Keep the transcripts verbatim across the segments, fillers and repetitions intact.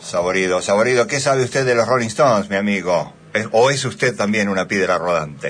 Saborido, Saborido, ¿qué sabe usted de los Rolling Stones, mi amigo? ¿O es usted también una piedra rodante?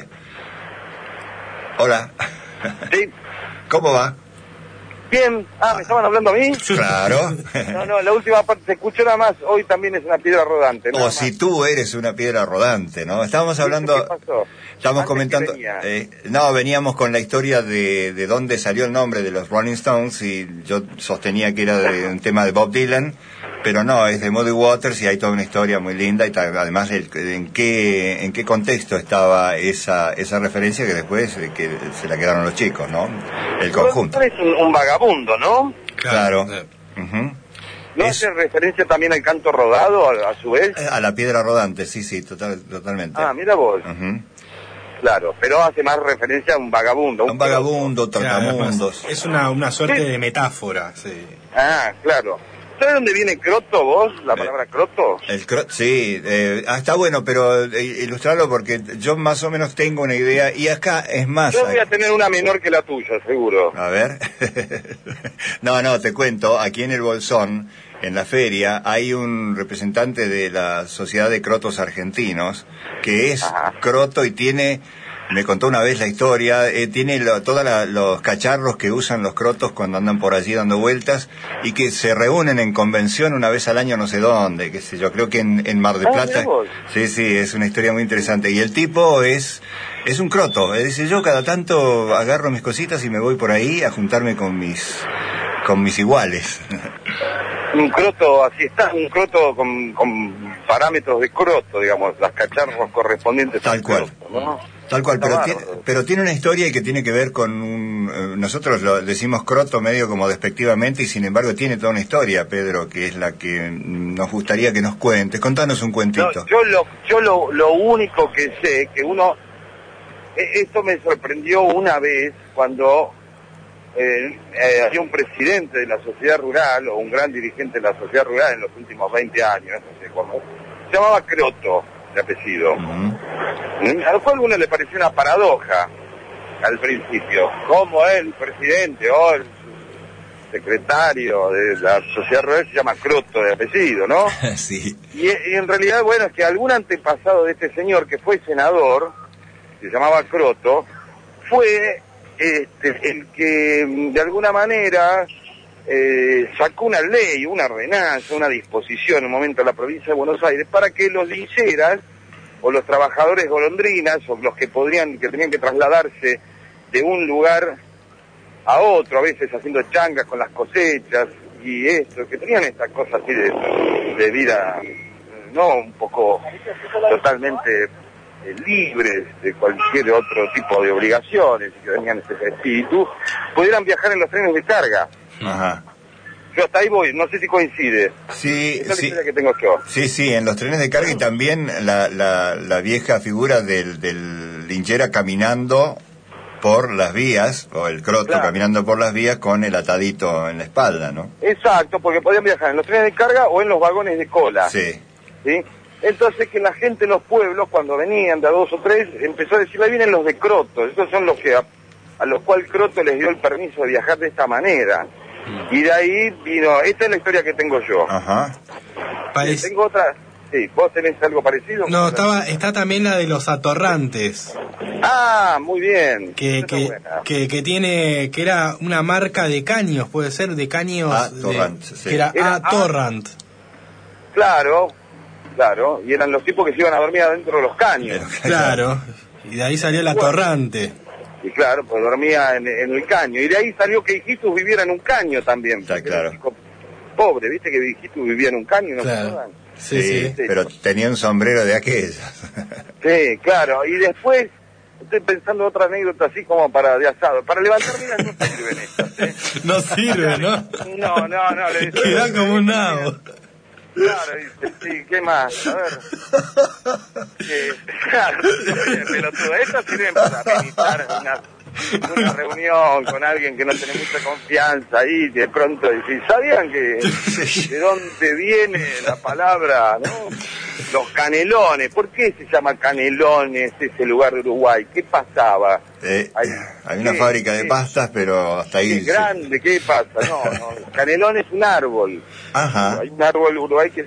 Hola. Sí. ¿Cómo va? Bien. Ah, ¿me estaban hablando a mí? Claro. No, no, la última parte se escuchó nada más. Hoy también es una piedra rodante. O si tú eres una piedra rodante, ¿no? Estábamos hablando... ¿Qué pasó? Estábamos Antes comentando... venía. Eh, no, veníamos con la historia de, de dónde salió el nombre de los Rolling Stones y yo sostenía que era de un tema de Bob Dylan, pero no, es de Muddy Waters y hay toda una historia muy linda y tal, además el, en qué en qué contexto estaba esa esa referencia que después eh, que se la quedaron los chicos, ¿no? El conjunto. Es un, un vagabundo, ¿no? Claro. Claro. Uh-huh. ¿No Es- hace referencia también al canto rodado, a, a su vez? A la piedra rodante, sí, sí, total, totalmente. Ah, mira vos. Ujú. Claro, pero hace más referencia a un vagabundo. Un vagabundo, Claro, trotamundos. es una, una suerte de metáfora, sí. Ah, claro. ¿Sabes dónde viene croto vos, la Eh. palabra croto? El cro- sí, eh, ah, está bueno, pero eh, ilustrarlo porque yo más o menos tengo una idea y acá es más. Yo voy a tener una menor que la tuya, seguro. A ver. No, no, te cuento, aquí en el Bolsón, en la feria, hay un representante de la Sociedad de Crotos Argentinos, que es Ajá. croto y tiene, me contó una vez la historia, eh, tiene lo, todos los cacharros que usan los crotos cuando andan por allí dando vueltas y que se reúnen en convención una vez al año no sé dónde, qué sé yo, creo que en, en Mar del Ah, Plata. mirá vos. Sí, sí, es una historia muy interesante. Y el tipo es... Es un croto, es decir, yo cada tanto agarro mis cositas y me voy por ahí a juntarme con mis con mis iguales. Un croto, así está, un croto con, con parámetros de croto, digamos, las cacharros correspondientes Tal al cual. croto, ¿no? Tal cual, Está pero, bárbaro. tiene, pero tiene una historia que tiene que ver con un... eh, nosotros lo decimos croto medio como despectivamente y sin embargo tiene toda una historia, Pedro, que es la que nos gustaría que nos cuentes. Contanos un No, cuentito. yo lo, yo lo, lo único que sé, que uno, e- esto me sorprendió una vez cuando eh, eh, había un presidente de la sociedad rural, o un gran dirigente de la sociedad rural en los últimos veinte años, no sé cómo, se llamaba Croto, de apellido. Ujú. ¿Mm? A lo cual a uno le pareció una paradoja al principio. ¿Cómo el presidente o el secretario de la sociedad rural se llama Croto de apellido, ¿no? Sí. Y, y en realidad, bueno, es que algún antepasado de este señor que fue senador, se llamaba Croto, fue este, el que de alguna manera eh, sacó una ley, una ordenanza, una disposición en un momento en la provincia de Buenos Aires para que los lincheras o los trabajadores golondrinas o los que podrían, que tenían que trasladarse de un lugar a otro, a veces haciendo changas con las cosechas y esto, que tenían estas cosas así de, de vida, no un poco totalmente eh, libres de cualquier otro tipo de obligaciones, y que tenían ese espíritu, pudieran viajar en los trenes de carga. Ajá. Yo hasta ahí voy, no sé si coincide. Sí, Esa es la sí. historia que tengo yo. Sí, sí, en los trenes de carga y también la, la, la vieja figura del, del linchera caminando por las vías, o el croto Claro. caminando por las vías con el atadito en la espalda, ¿no? Exacto, porque podían viajar en los trenes de carga o en los vagones de cola. Sí. ¿Sí? Entonces que la gente en los pueblos, cuando venían de a dos o tres, empezó a decir, ahí vienen los de Croto, estos son los que a, a los cuales Croto les dio el permiso de viajar de esta manera. Y de ahí vino, esta es la historia que tengo yo. Ajá. Parece- Tengo otra, sí, ¿vos tenés algo parecido? No, estaba, está también la de los atorrantes, Ah, muy bien. que, Esa que, es buena. que, que tiene, que era una marca de caños, puede ser, de caños, Ah, de- Torrant, sí. que era Era A Torrant. Claro, claro, y eran los tipos que se iban a dormir adentro de los caños. Claro, y de ahí salió la Bueno. Torrante. Y claro, pues dormía en, en el caño. Y de ahí salió que Hijitus viviera en un caño también. Está porque era claro. un chico pobre, ¿viste? Que Hijitus vivía en un caño, ¿no se Claro. acuerdan? Sí, sí. Pero tenía un sombrero de aquellos. Sí, claro. Y después, estoy pensando otra anécdota así como para de asado. Para levantar minas no sirven estas, ¿eh? No sirve, ¿no? No, no, no. le- Queda como un nabo. Claro, dice, sí, ¿qué más? A ver. Eh, claro, pelotudo. Estas sirven para amenizar una, una reunión con alguien que no tiene mucha confianza ahí, de pronto decís, ¿sabían que de dónde viene la palabra, no? Los Canelones. ¿Por qué se llama Canelones ese lugar de Uruguay? ¿Qué pasaba? Eh, Ay, hay una ¿qué? fábrica de ¿Qué? pastas, pero hasta ahí... ¿Qué grande? ¿Qué pasa? No, no. Canelón es un árbol. Ajá. Hay un árbol en Uruguay que es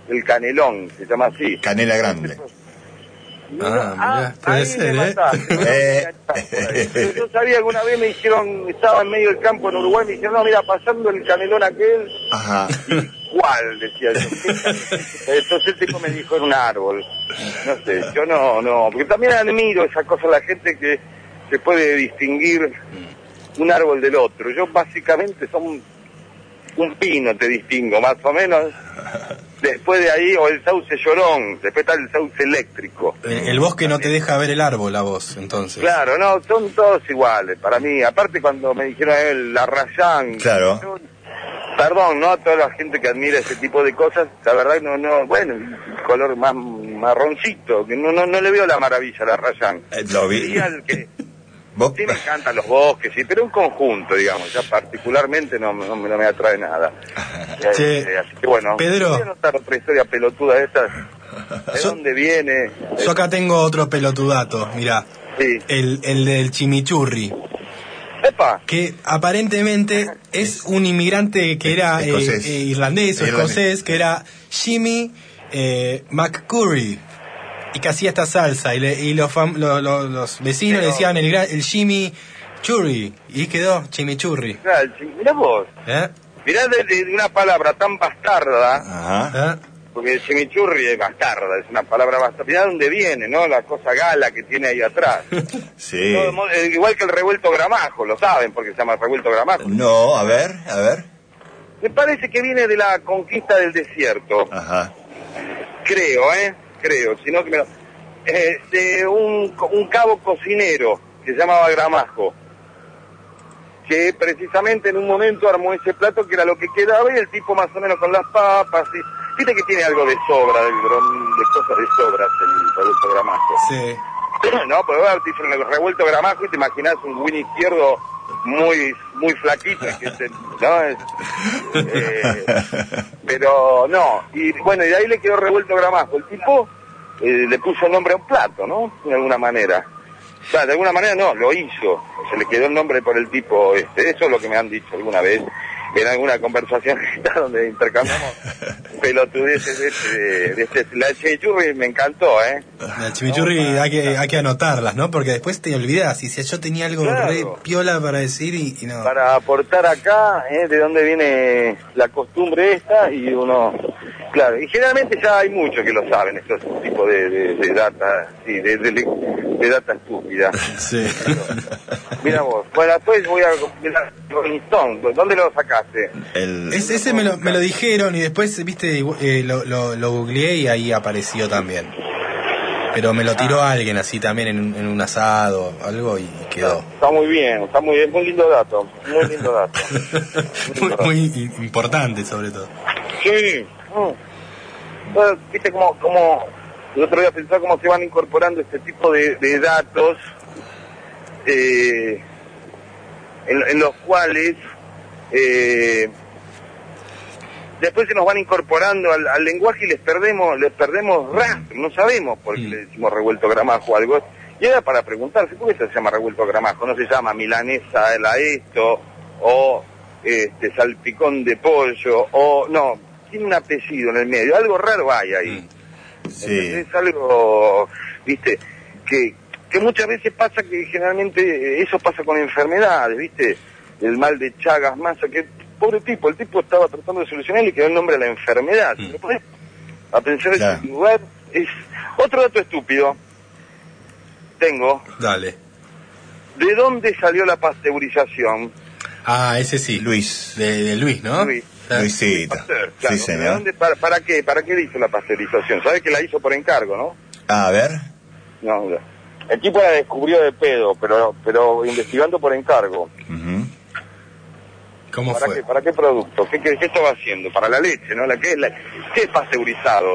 el canelón, se llama así. Canela grande. No, Ah, mirá, puede ahí ser, me ¿eh? mataste. Eh. Yo sabía, alguna vez me dijeron, estaba en medio del campo en Uruguay, me dijeron, no, mira, pasando el canelón aquel, Ajá. ¿cuál? Decía yo. Entonces el tipo me dijo, en un árbol. No sé, yo no, no, porque también admiro esa cosa, la gente que se puede distinguir un árbol del otro. Yo básicamente son un pino, te distingo, más o menos. Después de ahí, o el sauce llorón, después está el sauce eléctrico. El, el bosque no te deja ver el árbol a vos, entonces. Claro, no, son todos iguales para mí. Aparte cuando me dijeron a él, la Rayán. Claro. Yo, perdón, ¿no? A toda la gente que admira ese tipo de cosas, la verdad no, no, bueno, color más marroncito, que no, no, no le veo la maravilla a la Rayán. Eh, lo vi. Sería el que, ¿Vos? sí me encantan los bosques, sí, pero un conjunto, digamos, ya particularmente no, no, no me atrae nada. Che, Eh, así que bueno, Pedro. voy a anotar otra historia pelotuda de estas. ¿De Yo- dónde viene? Yo acá tengo otro pelotudato, mirá. Sí. El, el del chimichurri. ¡Epa! Que aparentemente es un inmigrante que era eh, Escocés. eh, irlandés o Irlandés. escocés, que era Jimmy eh, McCurry, y que hacía esta salsa, y, le- y los, fam- lo- lo- los vecinos Pero- le decían el, gra- el Jimmy Churri, y quedó chimichurri. Claro, el chi- mirá vos, ¿Eh? mirá de, de una palabra tan bastarda, Ajá. ¿Eh? porque el chimichurri es bastarda, es una palabra bastarda. Mirá dónde viene, ¿no? La cosa gala que tiene ahí atrás. Sí. Todo modo, eh, igual que el revuelto gramajo, lo saben porque se llama revuelto gramajo. No, a ver, a ver. Me parece que viene de la conquista del desierto, Ajá. creo, ¿eh? Creo, sino que me lo... eh, de un, un cabo cocinero que se llamaba Gramajo, que precisamente en un momento armó ese plato que era lo que quedaba, y el tipo más o menos con las papas, y viste que tiene algo de sobra, de, de cosas de sobras el revuelto Gramajo. Sí. No, pero ahora te dicen el revuelto Gramajo y te imaginas un Win izquierdo muy muy flaquito, que se- ¿no? Es, eh, pero no, y bueno, y de ahí le quedó revuelto Gramajo. El tipo eh, le puso nombre a un plato, ¿no? De alguna manera. O sea, de alguna manera no, lo hizo. Se le quedó el nombre por el tipo este. Eso es lo que me han dicho alguna vez en alguna conversación donde intercambiamos pelotudeces de este, de este. La chimichurri me encantó, ¿eh? La chimichurri hay que, hay que anotarlas, ¿no? Porque después te olvidas. Y si yo tenía algo Claro. re piola para decir y, y no. Para aportar acá, ¿eh? De dónde viene la costumbre esta, y uno, claro, y generalmente ya hay muchos que lo saben, estos tipos de, de, de data, sí, de, de, de data estúpida. Sí. Mira vos, bueno, después voy a mirar Rolling Stone, ¿dónde lo sacaste? El... Es- ese me lo, me lo dijeron y después, viste, eh, lo, lo, lo googleé y ahí apareció también. Pero me lo tiró alguien así también en, un- en un asado, algo, y quedó. Está muy bien, está muy bien, muy lindo dato, muy lindo dato. muy, muy i- importante sobre todo. Sí. Mm. Bueno, viste como, como el otro día pensaba cómo se van incorporando este tipo de, de datos eh, en, en los cuales eh, después se nos van incorporando al, al lenguaje y les perdemos les perdemos rastro, no sabemos por qué Mm. le decimos revuelto gramajo o algo. Y era para preguntarse, ¿por qué se llama revuelto gramajo? No se llama milanesa la esto, o este salpicón de pollo, o no, tiene un apellido en el medio, algo raro hay ahí. Sí. Es algo, viste, que, que muchas veces pasa, que generalmente eh, eso pasa con enfermedades, viste, el mal de Chagas, Massa, que pobre tipo, el tipo estaba tratando de solucionar y le quedó el nombre a la enfermedad. Mm. ¿Te lo podés a pensar en Claro. ese lugar? Es otro dato estúpido. Tengo, Dale. ¿de dónde salió la pasteurización? Ah, ese sí. Luis. De, de Luis, ¿no? Luis. Ah. Luisito. Pasteur, claro. Sí, ¿De señor. dónde, para, para qué? ¿Para qué hizo la pasteurización? ¿Sabes que la hizo por encargo, no? A ver. No, el tipo la descubrió de pedo, pero pero investigando por encargo. Ujú. ¿Cómo ¿Para fue? qué, ¿Para qué producto? ¿Qué, qué, qué estaba haciendo? Para la leche, ¿no? La, ¿qué, es la, ¿Qué es pasteurizado?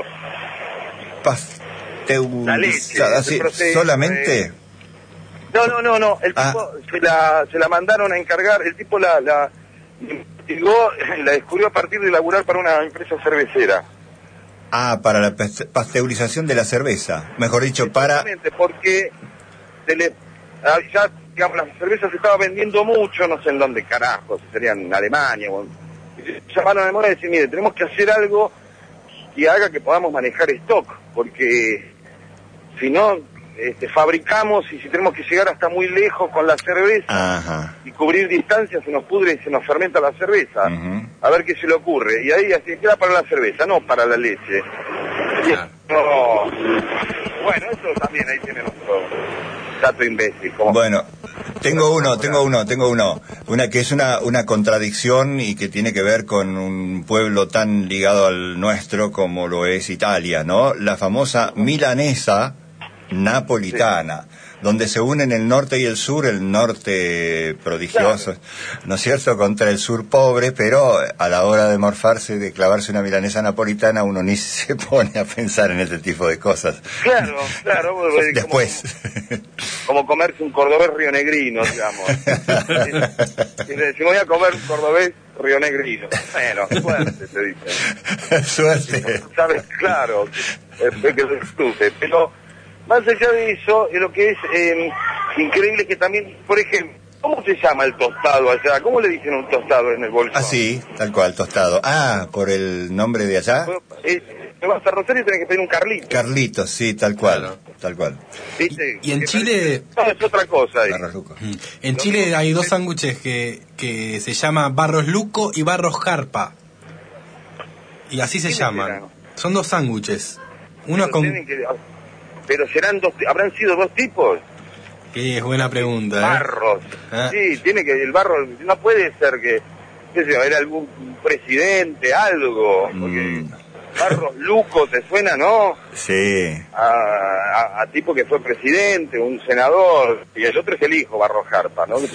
La leche, Pasteurizada. ese Sí, proceso, ¿solamente? eh. No, no, no, no. El Ah. tipo se, la, se la mandaron a encargar, el tipo la, la investigó, la descubrió a partir de laburar para una empresa cervecera. Ah, para la pas- pasteurización de la cerveza. Mejor dicho, para... Exactamente, porque se le, ah, ya, digamos, la cerveza se estaba vendiendo mucho, no sé en dónde carajo, si sería en Alemania. O en, y se llamaron a Demora y decir, mire, tenemos que hacer algo y haga que podamos manejar stock, porque si no, este, fabricamos y si tenemos que llegar hasta muy lejos con la cerveza Ajá. y cubrir distancias, se nos pudre y se nos fermenta la cerveza. Uh-huh. A ver qué se le ocurre. Y ahí así queda para la cerveza, no para la leche. Y Claro. esto- bueno, eso también ahí tiene nuestro dato imbécil. Como... Bueno, tengo uno, tengo uno, tengo uno. Una que es una, una contradicción y que tiene que ver con un pueblo tan ligado al nuestro como lo es Italia, ¿no? La famosa milanesa napolitana, sí, donde se unen el norte y el sur, el norte prodigioso, claro, ¿no es cierto?, contra el sur pobre, pero a la hora de morfarse, de clavarse una milanesa napolitana, uno ni se pone a pensar en ese tipo de cosas. Claro, claro. Después. Como, como comerse un cordobés rionegrino, digamos. Y le decimos, voy a comer un cordobés rionegrino. Bueno, suerte, te dicen. Suerte. ¿Sabes? Claro, es que se disfrute, pero... Más allá de eso, lo que es eh, increíble es que también, por ejemplo, ¿cómo se llama el tostado allá? ¿Cómo le dicen un tostado en el bolsón? Ah, sí, tal cual, tostado. Ah, ¿por el nombre de allá? Eh, te vas a Rosario y tenés que pedir un Carlito. Carlitos, sí, tal cual, claro, tal cual. ¿Viste? Y, y en Chile... No, es otra cosa ahí. En Chile hay dos sándwiches que, que se llaman Barros Luco y Barros Jarpa. Y así se llaman. Son dos sándwiches. Uno con... Que... Pero serán dos, habrán sido dos tipos. Sí, es buena pregunta. ¿eh? Barros. ¿Ah? Sí, tiene que, el barro, no puede ser que, qué sé yo, era algún presidente, algo. Porque mm. Barros Luco, ¿te suena, no? Sí. A, a, a tipo que fue presidente, un senador, y el otro es el hijo, Barros Jarpa, ¿no?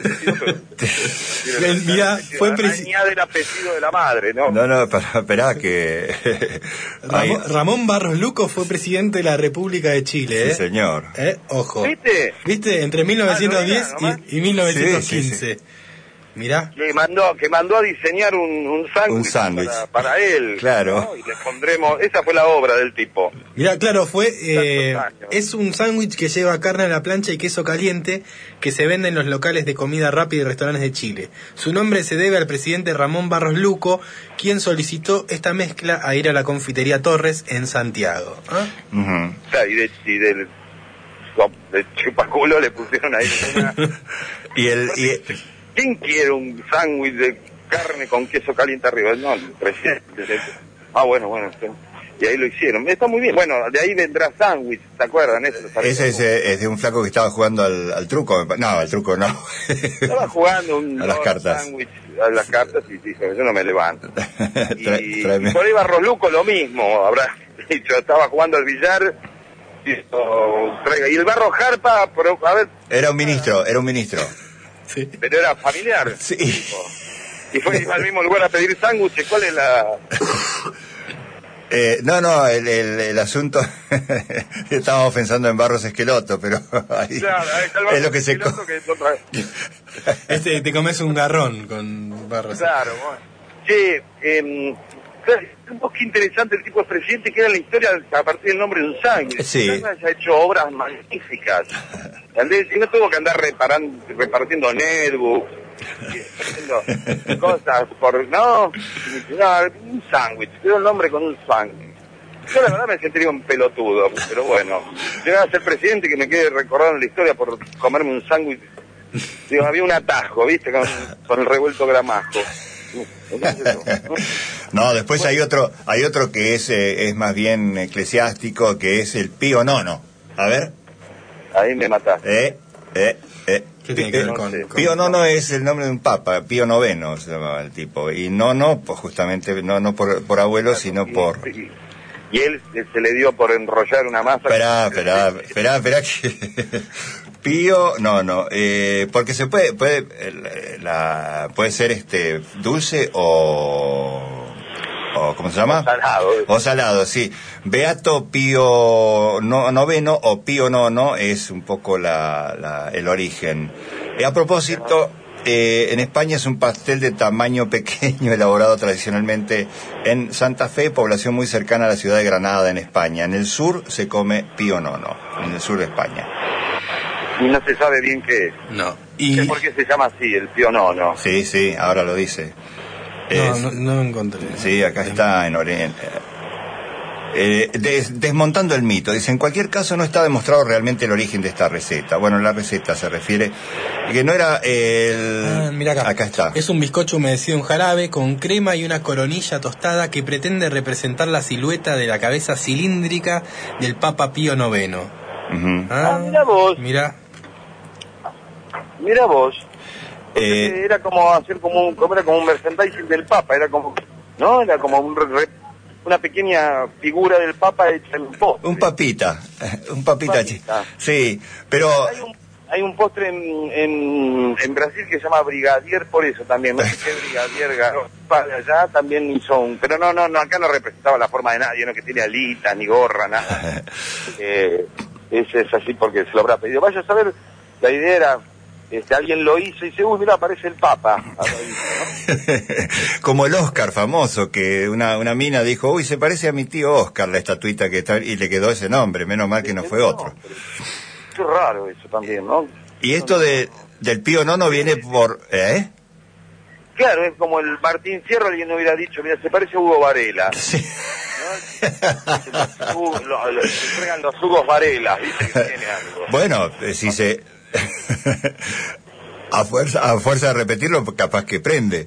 Mira, fue presidente. del apellido de la madre, ¿no? No, no, esperá que... Ramón, Ramón Barros Luco fue presidente de la República de Chile, ¿eh? Sí, señor. ¿Eh? Ojo. ¿Viste? ¿Viste? Entre mil novecientos diez ah, y, y mil novecientos quince. Sí, sí, sí. Mirá. Que mandó, que mandó a diseñar un, un sándwich, sándwich. Para, para él. Claro. ¿no? Y le pondremos, esa fue la obra del tipo. Mirá, claro, fue, eh, es un sándwich que lleva carne a la plancha y queso caliente que se vende en los locales de comida rápida y restaurantes de Chile. Su nombre se debe al presidente Ramón Barros Luco, quien solicitó esta mezcla a ir a la confitería Torres en Santiago. ¿Ah? Uh-huh. O sea, y de, y del de chupaculo le pusieron ahí una... y el... Y... ¿Quién quiere un sándwich de carne con queso caliente arriba? No, el presidente. Ah, bueno, bueno. Y ahí lo hicieron. Está muy bien. Bueno, de ahí vendrá sándwich, ¿se acuerdan? Eso, Ese es, es de un flaco que estaba jugando al, al truco. No, al truco no. Estaba jugando un a las cartas. sándwich a las cartas y dijo, yo no me levanto. Y, Tra- y por ahí Barros Luco lo mismo, habrá dicho, estaba jugando al billar. Y, oh, y el Barros Jarpa, pero, a ver... Era un ministro, era un ministro. Sí. Pero era familiar. Sí. Y fue al mismo lugar a pedir sándwiches. ¿Cuál es la...? Eh, no, no, el, el, el asunto... Estábamos pensando en Barros Esqueloto, pero... Ahí, claro, es lo que se... Co- que es otra... Este, te comes un garrón con Barros. Claro, bueno. Che, eh, es un poco interesante el tipo de presidente que era la historia a partir del nombre de un sándwich. Sí. Ha hecho obras magníficas. Y no tuvo que andar reparando, repartiendo netbooks, haciendo cosas por... No, no un sándwich, quiero el nombre con un sándwich. Yo la verdad me sentiría un pelotudo, pero bueno. Llegar a ser presidente que me quede recordando la historia por comerme un sándwich. Digo, había un atajo, ¿viste? Con, con el revuelto gramajo. No, después hay otro, hay otro que es, eh, es más bien eclesiástico, que es el Pío Nono. A ver. Ahí me mataste. Eh, eh, eh. ¿Qué tiene que ver con, con Pío Nono es el nombre de un papa, Pío Noveno se llamaba el tipo. Y Nono, pues justamente, no, no por, por abuelo, claro, sino y, por... Y, y él se le dio por enrollar una masa. Esperá, esperá, esperá, esperá que... Pío, no, no, eh, porque se puede, puede, la, puede ser este dulce o, o ¿cómo se llama? O salado. O salado, sí. Beato Pío no, Noveno o Pío Nono es un poco la, la, el origen. Y a propósito, eh, en España es un pastel de tamaño pequeño elaborado tradicionalmente en Santa Fe, población muy cercana a la ciudad de Granada, en España. En el sur se come Pío Nono, en el sur de España. Y no se sabe bien qué es. No. Y... ¿Por qué se llama así, el Pío Nono? Sí, sí, ahora lo dice. No, es... no, no encontré. Sí, acá está en Oriente. Eh, des, desmontando el mito, dice, en cualquier caso no está demostrado realmente el origen de esta receta. Bueno, la receta se refiere que no era el... Ah, mira acá. Acá está. Es un bizcocho humedecido en jarabe con crema y una coronilla tostada que pretende representar la silueta de la cabeza cilíndrica del Papa Pío noveno. Uh-huh. Ah, ah, mira vos. Mira. Mira vos. Eh, era como hacer como un, como era como un merchandising del Papa, era como, ¿no? Era como un re, una pequeña figura del Papa hecha en un postre. Un papita, un papita, papita. Sí, pero... Hay un, hay un postre en, en, en Brasil que se llama Brigadier, por eso también, no sé qué Brigadier para allá también hizo un... Pero no, no, no, acá no representaba la forma de nadie, no que tiene alitas, ni gorra, nada. eh, ese es así porque se lo habrá pedido. Vaya a saber, la idea era... Este, alguien lo hizo y dice, uy, mira, aparece el Papa. Hizo, ¿no? Como el Oscar famoso, que una, una mina dijo, uy, se parece a mi tío Oscar, la estatuita que está, y le quedó ese nombre, menos mal que no fue otro. Qué raro eso también, ¿no? Y esto de del Pío Nono viene por... ¿Eh? Claro, es como el Martín Fierro, alguien no hubiera dicho, mira, se parece a Hugo Varela. Sí. ¿No? Los, los, los, se entregan los Hugos Varela, ¿viste? Que tiene algo. Bueno, eh, si se... a fuerza a fuerza de repetirlo, capaz que prende.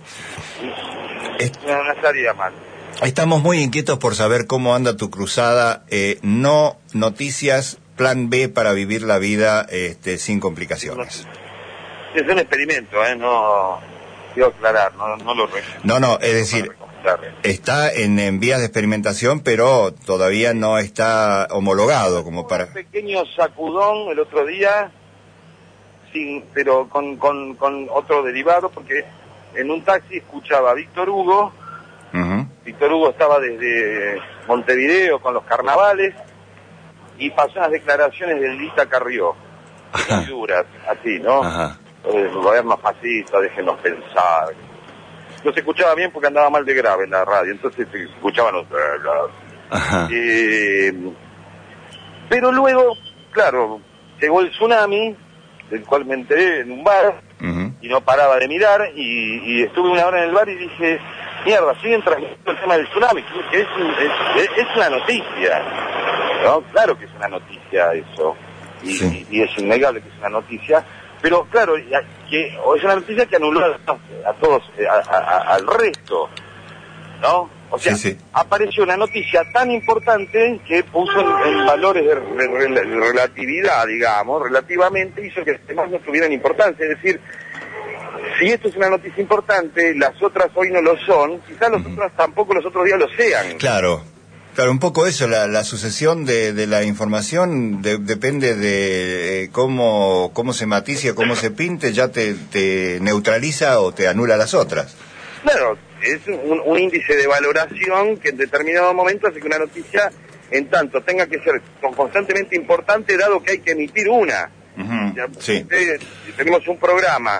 No, no estaría mal. Estamos muy inquietos por saber cómo anda tu cruzada. Eh, no noticias, plan B para vivir la vida este, sin complicaciones. Es un experimento, ¿eh? No... Quiero aclarar, no, no lo... No, no, es decir, está en, en vías de experimentación, pero todavía no está homologado como para... Un pequeño sacudón el otro día... Sin, pero con, con, con otro derivado, porque en un taxi escuchaba a Víctor Hugo. Uh-huh. Víctor Hugo estaba desde Montevideo con los carnavales y pasó unas declaraciones del Lista Carrió, muy duras, así, ¿no? Uh-huh. El gobierno fascista, déjenos pensar. No se escuchaba bien porque andaba mal de grave en la radio, entonces se escuchaban los... Uh-huh. Eh, pero luego, claro, llegó el tsunami, del cual me enteré en un bar, uh-huh. y no paraba de mirar, y, y estuve una hora en el bar y dije, mierda, siguen transmitiendo el tema del tsunami, que es, es, es una noticia, ¿no? Claro que es una noticia eso, y, sí. y, y es innegable que es una noticia, pero claro, que es una noticia que anuló a, a todos, a, a, al resto, ¿no? O sea, sí, sí. apareció una noticia tan importante que puso en, en valores de, de, de relatividad, digamos, relativamente hizo que los demás no tuvieran importancia. Es decir, si esto es una noticia importante, las otras hoy no lo son, quizás los uh-huh. otros tampoco los otros días lo sean. Claro, claro, un poco eso, la, la sucesión de, de la información de, depende de eh, cómo, cómo se maticia, cómo se pinte, ya te, te neutraliza o te anula las otras. Claro, es un, un índice de valoración que en determinado momento hace que una noticia, en tanto, tenga que ser constantemente importante, dado que hay que emitir una. Uh-huh. Ya, sí. eh, tenemos un programa,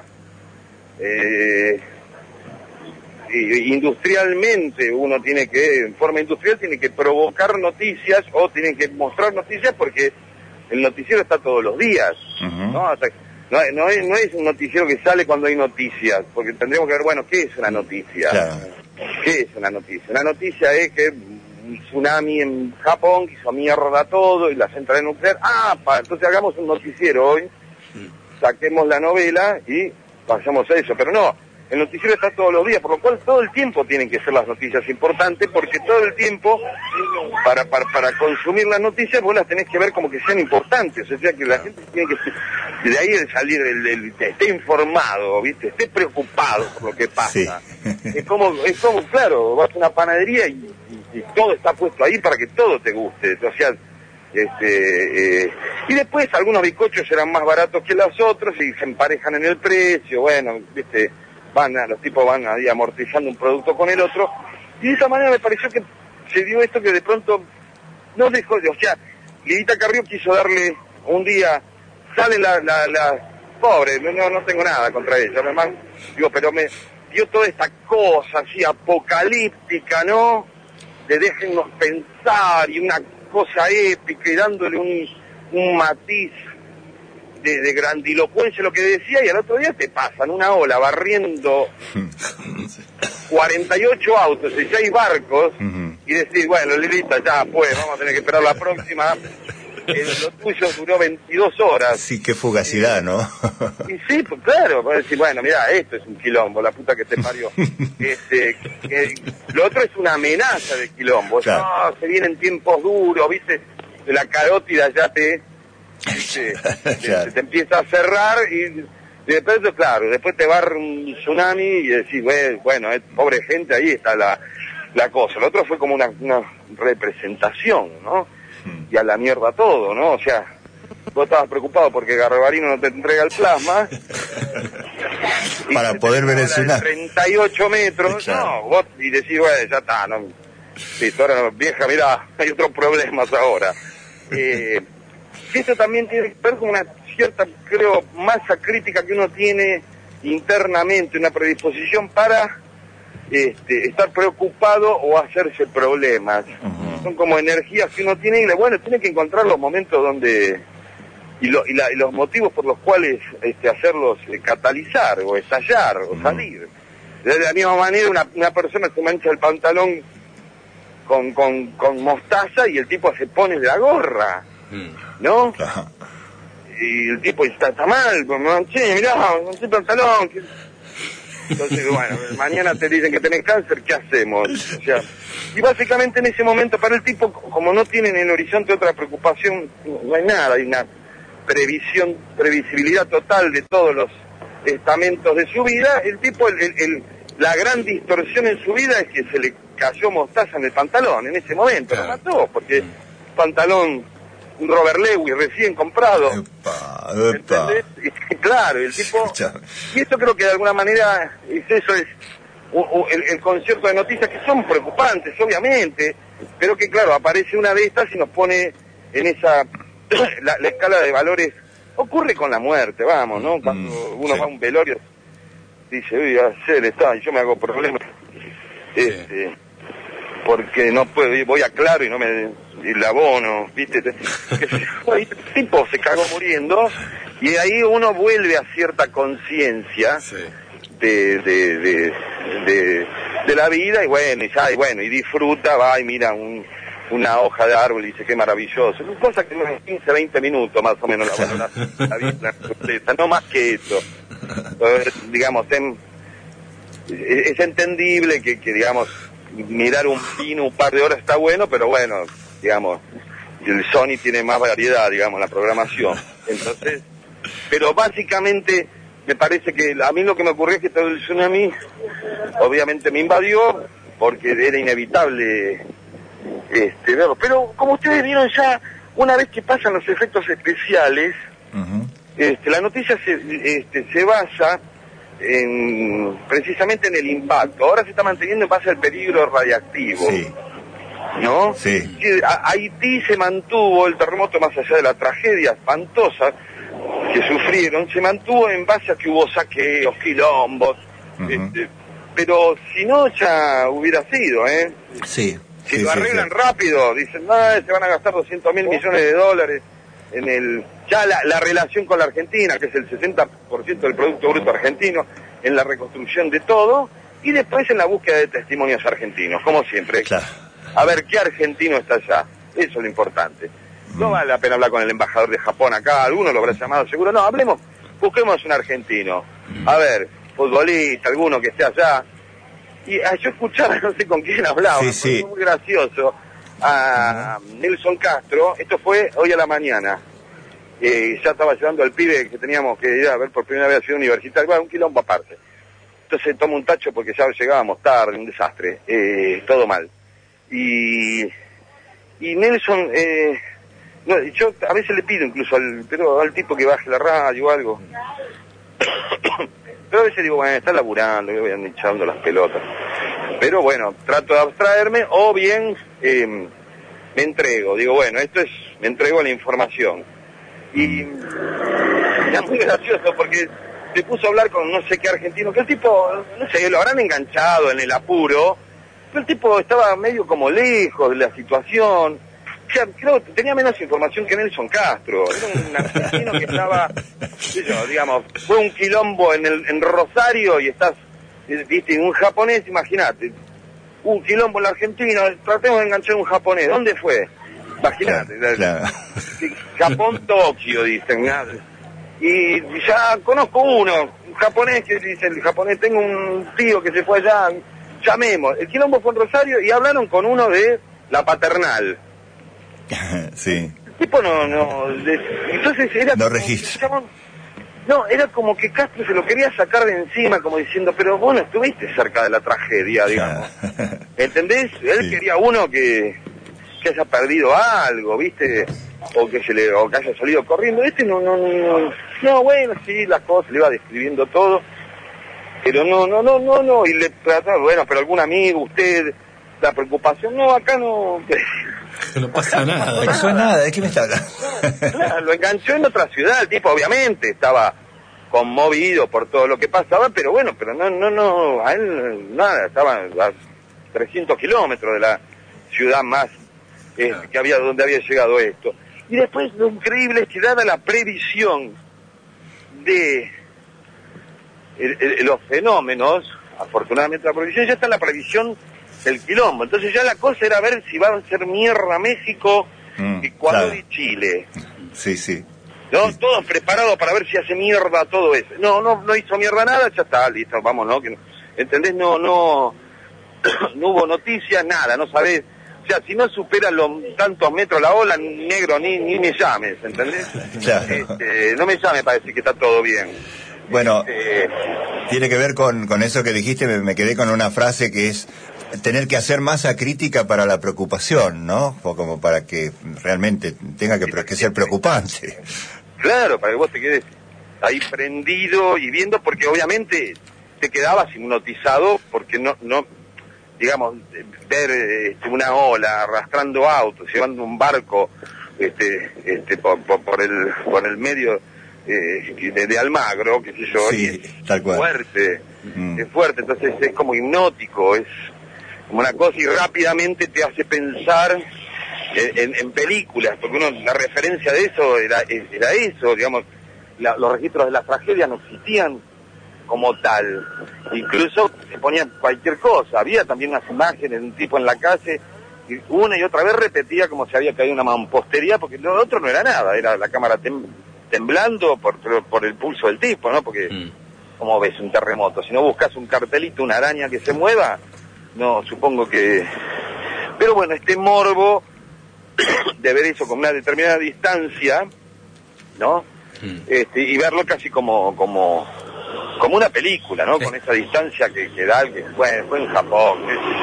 eh, industrialmente uno tiene que, en forma industrial, tiene que provocar noticias o tiene que mostrar noticias porque el noticiero está todos los días, uh-huh. ¿no? Hasta No, no, es, no es un noticiero que sale cuando hay noticias, porque tendríamos que ver, bueno, ¿qué es una noticia? Claro. ¿Qué es una noticia? Una noticia es que un tsunami en Japón hizo mierda todo y la central nuclear, ah, pa, entonces hagamos un noticiero hoy, saquemos la novela y pasamos a eso, pero no, el noticiero está todos los días, por lo cual todo el tiempo tienen que ser las noticias importantes, porque todo el tiempo, para, para, para consumir las noticias, vos las tenés que ver como que sean importantes, o sea que la gente tiene que, de ahí el salir, el, el, esté informado, ¿viste? Esté preocupado por lo que pasa. Sí. Es como, es como, claro, vas a una panadería y, y, y todo está puesto ahí para que todo te guste, o sea, este eh, y después algunos bizcochos serán más baratos que los otros y se emparejan en el precio, bueno, ¿viste? Van a, los tipos van ahí amortizando un producto con el otro, y de esa manera me pareció que se dio esto que de pronto no dejó, o sea, Lidita Carrió quiso darle un día, sale la, la, la pobre, no, no tengo nada contra ella, además, digo, pero me dio toda esta cosa así apocalíptica, ¿no? De déjennos pensar, y una cosa épica, y dándole un, un matiz De, de grandilocuencia lo que decía, y al otro día te pasan una ola barriendo cuarenta y ocho autos y seis barcos, uh-huh. y decir, bueno, Lilita, ya pues, vamos a tener que esperar la próxima. Eh, lo tuyo duró veintidós horas. Sí, qué fugacidad, ¿no? Y sí, pues claro, para decir, bueno, mira, esto es un quilombo, la puta que te parió. este, que, lo otro es una amenaza de quilombo. Claro. No, se vienen tiempos duros, ¿viste? La carótida ya te, ¿viste? Claro. te, te empieza a cerrar y, y después, claro, después te va un tsunami y decís, bueno, eh, pobre gente, ahí está la, la cosa. Lo otro fue como una, una representación, ¿no? Y a la mierda todo, ¿no? O sea, vos estabas preocupado porque Garbarino no te entrega el plasma. Para poder ver el tsunami. treinta y ocho metros, claro. No, vos, y decís, bueno, ya está, no. Listo, ahora, vieja, mirá, hay otros problemas ahora. Eh, esto también tiene que ver con una cierta, creo, masa crítica que uno tiene internamente, una predisposición para este, estar preocupado o hacerse problemas. Uh-huh. Son como energías que uno tiene y bueno, tiene que encontrar los momentos donde y, lo, y, la, y los motivos por los cuales este, hacerlos eh, catalizar o estallar o uh-huh. salir. De la misma manera una, una persona se mancha el pantalón con, con, con mostaza y el tipo se pone la gorra, ¿no? Uh-huh. Y el tipo está, está mal, pues me manché, mirá, me manché el pantalón. Que... Entonces, bueno, mañana te dicen que tenés cáncer, ¿qué hacemos? O sea, y básicamente en ese momento para el tipo, como no tiene en el horizonte otra preocupación, no hay nada, hay una previsión, previsibilidad total de todos los estamentos de su vida, el tipo, el, el, el, la gran distorsión en su vida es que se le cayó mostaza en el pantalón, en ese momento, lo mató, porque pantalón... un Robert Lewis recién comprado. Epa, epa. Y, claro, el tipo... Y esto creo que de alguna manera es eso, es o, o el, el concierto de noticias que son preocupantes, obviamente, pero que claro, aparece una de estas y nos pone en esa... la, la escala de valores. Ocurre con la muerte, vamos, ¿no? Cuando mm, uno sí. va a un velorio, dice, uy, a hacer está, y yo me hago problemas. Este... Sí. Porque no puedo, voy a Claro y no me el abono, ¿viste? El tipo se cagó muriendo y ahí uno vuelve a cierta conciencia sí. de, de, de, de, de la vida y bueno, y, ya, y bueno, y disfruta, va y mira un, una hoja de árbol y dice qué maravilloso. Es cosa que en quince, veinte minutos más o menos la valoración la vida completa, no más que eso. Entonces, digamos, en, es entendible que, que digamos, mirar un pino un par de horas está bueno, pero bueno, digamos, el Sony tiene más variedad, digamos, la programación. Entonces, pero básicamente me parece que a mí lo que me ocurrió es que todo el tsunami obviamente me invadió porque era inevitable este verlo. Pero como ustedes vieron ya, una vez que pasan los efectos especiales, uh-huh. este, la noticia se, este, se basa en, precisamente en el impacto. Ahora se está manteniendo en base al peligro radiactivo. Sí. ¿No? Sí. Haití se mantuvo, el terremoto más allá de la tragedia espantosa que sufrieron, se mantuvo en base a que hubo saqueos, quilombos, uh-huh. este, pero si no ya hubiera sido, ¿eh? Sí. Si sí, lo arreglan sí, sí. rápido, dicen, no, se van a gastar doscientos mil millones de dólares en el... Ya la, la relación con la Argentina, que es el sesenta por ciento del Producto Bruto argentino, en la reconstrucción de todo, y después en la búsqueda de testimonios argentinos, como siempre. Claro. A ver, ¿qué argentino está allá? Eso es lo importante. No vale la pena hablar con el embajador de Japón acá, alguno lo habrá llamado seguro. No, hablemos, busquemos un argentino. A ver, futbolista, alguno que esté allá. Y ah, yo escuchaba, no sé con quién hablaba, sí, sí. Fue muy gracioso, a Nelson Castro, esto fue hoy a la mañana. Eh, ya estaba llevando al pibe que teníamos que ir a ver por primera vez a Ciudad Universitaria, bueno, un quilombo aparte. Entonces toma un tacho porque ya llegábamos tarde, un desastre, eh, todo mal. Y, y Nelson, eh, no, yo a veces le pido incluso al, pero al tipo que baje la radio o algo. Pero a veces digo, bueno, está laburando, me voy echando las pelotas. Pero bueno, trato de abstraerme o bien eh, me entrego. Digo, bueno, esto es, me entrego a la información. Y es muy gracioso porque se puso a hablar con no sé qué argentino, que el tipo, no sé, lo habrán enganchado en el apuro. El tipo estaba medio como lejos de la situación, o sea, creo que tenía menos información que Nelson Castro, era un argentino que estaba, qué yo, digamos, fue un quilombo en el en Rosario y estás, viste, un japonés, imagínate, un quilombo en la Argentina, tratemos de enganchar un japonés. ¿Dónde fue? Imagínate. Claro, claro. Japón, Tokio, dicen. Y ya conozco uno, un japonés que dice, el japonés, tengo un tío que se fue allá, llamemos. El quilombo fue en Rosario y hablaron con uno de la paternal. Sí. El tipo no, no, de, entonces era... No como, registra. No, era como que Castro se lo quería sacar de encima, como diciendo, pero bueno, estuviste cerca de la tragedia, digamos. ¿Entendés? Él Sí. quería uno que, que haya perdido algo, ¿viste? O que se le, o que haya salido corriendo. Este no, no, no, no, bueno, sí, las cosas, le iba describiendo todo. Pero no, no, no, no, no, y le trataba, bueno, pero algún amigo, usted, la preocupación, no, acá no... No pasa nada. No pasó nada, ¿de qué me está hablando? Claro, lo enganchó en otra ciudad, el tipo obviamente estaba conmovido por todo lo que pasaba, pero bueno, pero no, no, no, a él nada, estaba a trescientos kilómetros de la ciudad más eh, que había, donde había llegado esto. Y después lo increíble es que dada la previsión de el, el, los fenómenos, afortunadamente la previsión, ya está la previsión del quilombo, entonces ya la cosa era ver si va a ser mierda México, mm, Ecuador, claro, y Chile. Sí, sí. ¿No? Sí. Todos preparados para ver si hace mierda todo eso. No, no, no hizo mierda nada, ya está, listo, vamos, ¿no? Que, ¿entendés? No, no, no hubo noticias, nada, no sabés. O sea, si no supera los tantos metros la ola, negro, ni, ni me llames, ¿entendés? Claro. Este, no me llames para decir que está todo bien. Bueno, este... tiene que ver con, con eso que dijiste, me, me quedé con una frase que es tener que hacer masa crítica para la preocupación, ¿no? O como para que realmente tenga que, que ser preocupante. Claro, para que vos te quedes ahí prendido y viendo, porque obviamente te quedabas hipnotizado, porque no, no, digamos, ver este, una ola arrastrando autos, llevando un barco, este, este, por, por, por el, por el medio eh, de, de Almagro, qué sé yo, sí, y es tal cual. fuerte, mm. es fuerte, entonces es como hipnótico, es como una cosa y rápidamente te hace pensar en, en, en películas, porque uno, la referencia de eso era, era eso, digamos, la, los registros de la tragedia no existían como tal, incluso se ponían cualquier cosa, había también unas imágenes de un tipo en la calle, y una y otra vez repetía como si había caído una mampostería, porque lo otro no era nada, era la cámara tem, temblando por, por, por el pulso del tipo, ¿no? Porque, mm. ¿cómo ves un terremoto? Si no buscas un cartelito, una araña que se mueva, no, supongo que... Pero bueno, este morbo de ver eso con una determinada distancia, ¿no? Mm. Este, y verlo casi como como como una película, ¿no? Sí. Con esa distancia que, que da, que bueno, fue en Japón, qué sé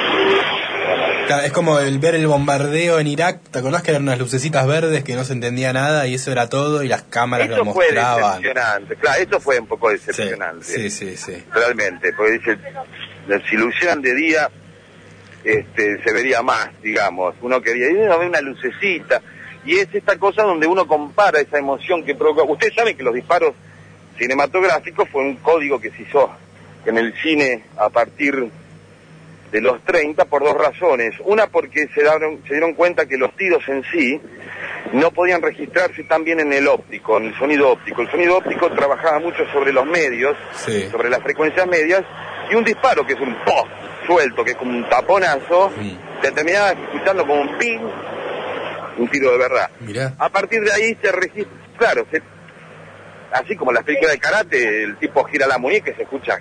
yo. Claro, es como el ver el bombardeo en Irak, ¿te acordás que eran unas lucecitas verdes que no se entendía nada y eso era todo y las cámaras eso lo mostraban? Eso fue decepcionante, claro, eso fue un poco decepcionante. Sí, sí, sí. sí. Realmente, porque dice, si lo hicieran de día, este, se vería más, digamos. Uno quería ir a ver una lucecita, y es esta cosa donde uno compara esa emoción que provoca. Ustedes saben que los disparos cinematográficos fue un código que se hizo en el cine a partir de los treinta por dos razones. Una, porque se dieron, se dieron cuenta que los tiros en sí no podían registrarse tan bien en el óptico, en el sonido óptico. El sonido óptico trabajaba mucho sobre los medios, sí. sobre las frecuencias medias, y un disparo que es un pop suelto, que es como un taponazo, sí. te terminaba escuchando como un ping, un tiro de verdad. Mirá. A partir de ahí se registra, claro, se, así como en las películas de karate, el tipo gira la muñeca y se escucha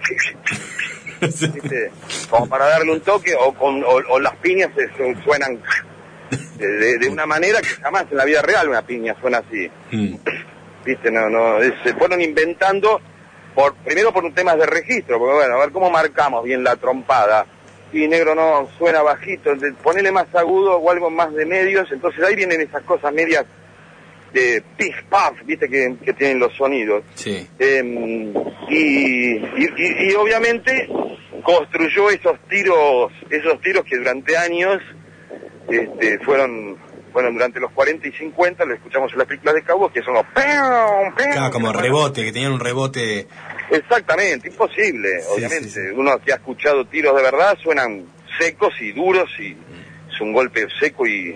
¿viste? Como para darle un toque, o, con, o, o las piñas se, se suenan de, de, de una manera que jamás en la vida real una piña suena así. Mm. ¿Viste? No, no, es, se fueron inventando, por primero por un tema de registro, porque bueno, a ver cómo marcamos bien la trompada. Y negro no, suena bajito, ponele más agudo o algo más de medios, entonces ahí vienen esas cosas medias de pif, paf, viste que, que tienen los sonidos. Sí. Eh, y, y, y obviamente construyó esos tiros, esos tiros que durante años este, fueron, fueron durante los cuarenta y cincuenta, lo escuchamos en las películas de cowboys, que son los pam, pam, claro, como rebote, que tenían un rebote. Exactamente, imposible, sí, obviamente. Sí, sí. Uno que ha escuchado tiros de verdad suenan secos y duros y es un golpe seco y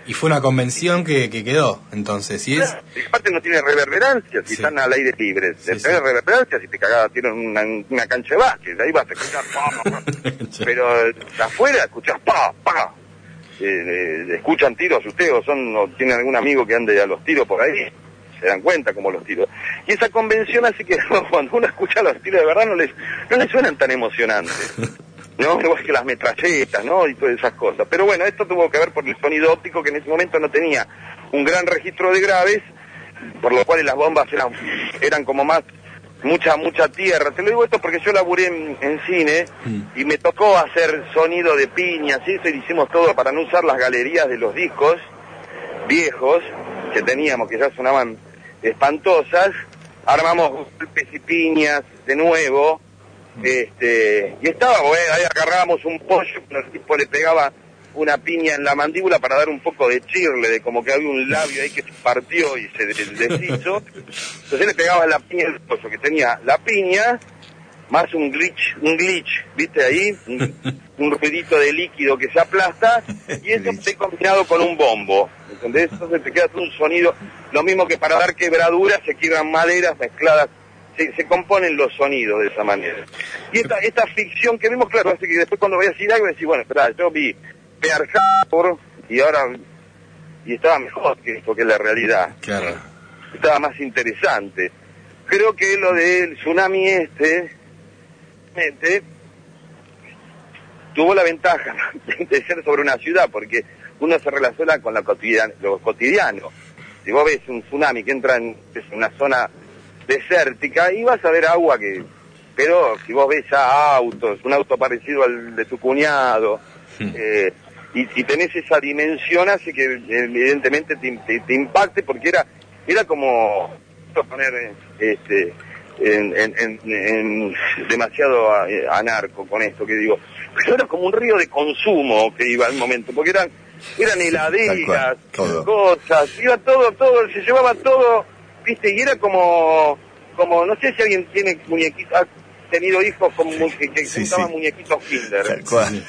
Y fue una convención que, que quedó, entonces, ¿y es? Claro, y aparte no tiene reverberancias, si Sí. están al aire libre. Sí, Tenés sí. reverberancias y te cagás, tienen una, una cancha de básquet, ahí vas a escuchar pa, pa, pa. Pero eh, afuera escuchás pa, pa. Eh, eh, escuchan tiros ustedes o son, o tienen algún amigo que ande a los tiros por ahí, se dan cuenta como los tiros. Y esa convención hace que cuando uno escucha los tiros de verdad no les, no les suenan tan emocionantes, ¿no? Igual que las metralletas, ¿no? Y todas esas cosas. Pero bueno, esto tuvo que ver por el sonido óptico, que en ese momento no tenía un gran registro de graves, por lo cual las bombas eran, eran como más, mucha, mucha tierra. Te lo digo esto porque yo laburé en, en cine y me tocó hacer sonido de piñas y eso, y hicimos todo para no usar las galerías de los discos viejos que teníamos, que ya sonaban espantosas. Armamos golpes y piñas de nuevo, este, y estaba, bueno, ahí agarrábamos un pollo, el tipo le pegaba una piña en la mandíbula para dar un poco de chirle, de como que había un labio ahí que se partió y se deshizo. Entonces le pegaba la piña del pollo, que tenía la piña, más un glitch, un glitch, ¿viste ahí? Un, un ruidito de líquido que se aplasta, y eso se combinado con un bombo, ¿entendés? Entonces te queda todo un sonido, lo mismo que para dar quebraduras se quiebran maderas mezcladas, se, se componen los sonidos de esa manera. Y esta, esta ficción que vimos, claro, hace que después cuando voy a decir algo, decís, bueno, espera, yo vi Pearl Harbor y ahora, y estaba mejor que esto, que la realidad. Claro. Estaba más interesante. Creo que lo del tsunami este, este tuvo la ventaja de ser sobre una ciudad, porque uno se relaciona con la cotidian, lo cotidiano. Si vos ves un tsunami que entra en una zona desértica, y vas a ver agua que... Pero si vos ves ya autos, un auto parecido al de tu cuñado, hmm. eh, y si tenés esa dimensión, hace que evidentemente te, te, te impacte, porque era era como poner este en, en, en, en demasiado anarco con esto que digo, pero era como un río de consumo que iba al momento, porque eran eran heladeras, cosas, iba todo, todo, se llevaba todo, viste, y era como, como, no sé si alguien tiene muñequitos, ha tenido hijos con que, que sí, juntaban sí. muñequitos Kinder.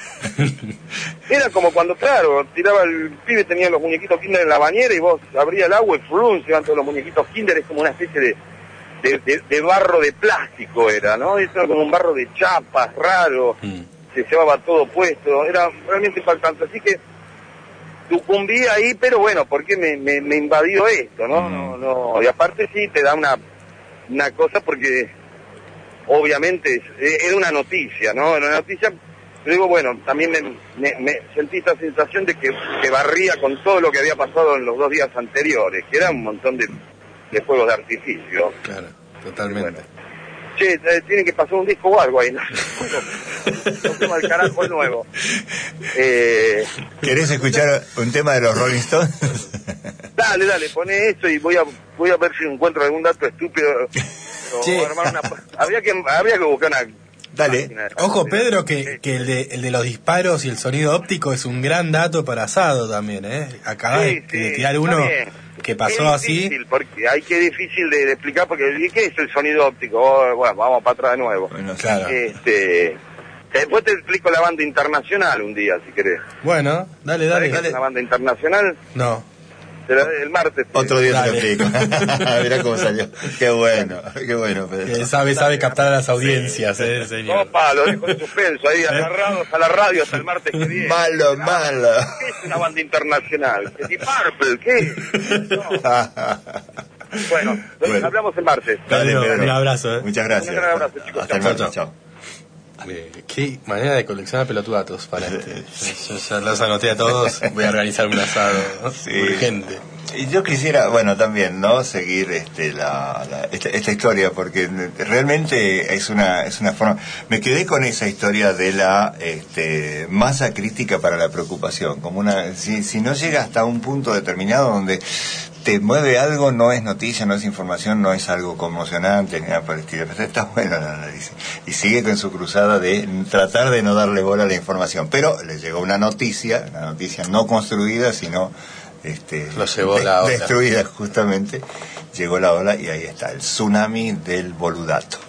Era como cuando, claro, tiraba el pibe, tenía los muñequitos Kinder en la bañera y vos abrías el agua y flum, se iban todos los muñequitos Kinder, es como una especie de, de, de, de barro de plástico era, ¿no? Eso era como un barro de chapas, raro, mm. se llevaba todo puesto, era realmente impactante, así que sucumbí ahí, pero bueno, porque me, me, me invadió esto, ¿no? Mm. no, no, y aparte sí te da una, una cosa porque obviamente era una noticia, ¿no? Era una noticia, pero digo, bueno, también me, me, me sentí esta sensación de que, que barría con todo lo que había pasado en los dos días anteriores, que era un montón de, de fuegos de artificio. Claro, totalmente. Bueno, che, eh, tienen que pasar un disco o algo ahí, ¿no? Un tema del carajo nuevo. Eh, ¿Querés escuchar un tema de los Rolling Stones? Dale, dale, poné eso y voy a voy a ver si encuentro algún dato estúpido. O armar una, habría que habría que buscar una. Dale. Ojo, Pedro, que, que el, de, el de los disparos y el sonido óptico es un gran dato para asado también, ¿eh? Acabas sí, de, sí, de tirar uno que pasó es difícil, así. Porque hay que difícil de, de explicar, porque ¿qué es el sonido óptico? Oh, bueno, vamos para atrás de nuevo. Bueno, claro. Este, después te explico la banda internacional un día, si querés. Bueno, dale, dale, dale. ¿La banda internacional? No. El martes. Otro día te lo explico. Mirá cómo salió. Qué bueno, qué bueno, Pedro. Que sabe, sabe captar a las audiencias, eh, señor. Opa, lo dejo en suspenso ahí, agarrados a la radio hasta el martes que viene. Malo, malo. ¿Qué es una banda internacional? ¿Qué Purple? ¿Qué? No. Bueno, bueno, hablamos el martes. Dale, Pedro. Un abrazo, eh. Muchas gracias. Un gran abrazo, chicos. Hasta el martes, chao. Eh, qué manera de coleccionar pelotudatos para este. Yo ya los anoté a todos, voy a organizar un asado, ¿no? Sí. Urgente. Y yo quisiera, bueno, también, ¿no? Seguir este, la, la esta, esta historia, porque realmente es una es una forma. Me quedé con esa historia de la este, masa crítica para la preocupación, como una, si, si no llega hasta un punto determinado donde te mueve algo, no es noticia, no es información, no es algo conmocionante ni nada por el estilo. Pero está bueno el análisis. Y sigue con su cruzada de tratar de no darle bola a la información. Pero le llegó una noticia, una noticia no construida, sino este, Lo llevó de, la ola. destruida justamente. Llegó la ola y ahí está, el tsunami del boludato.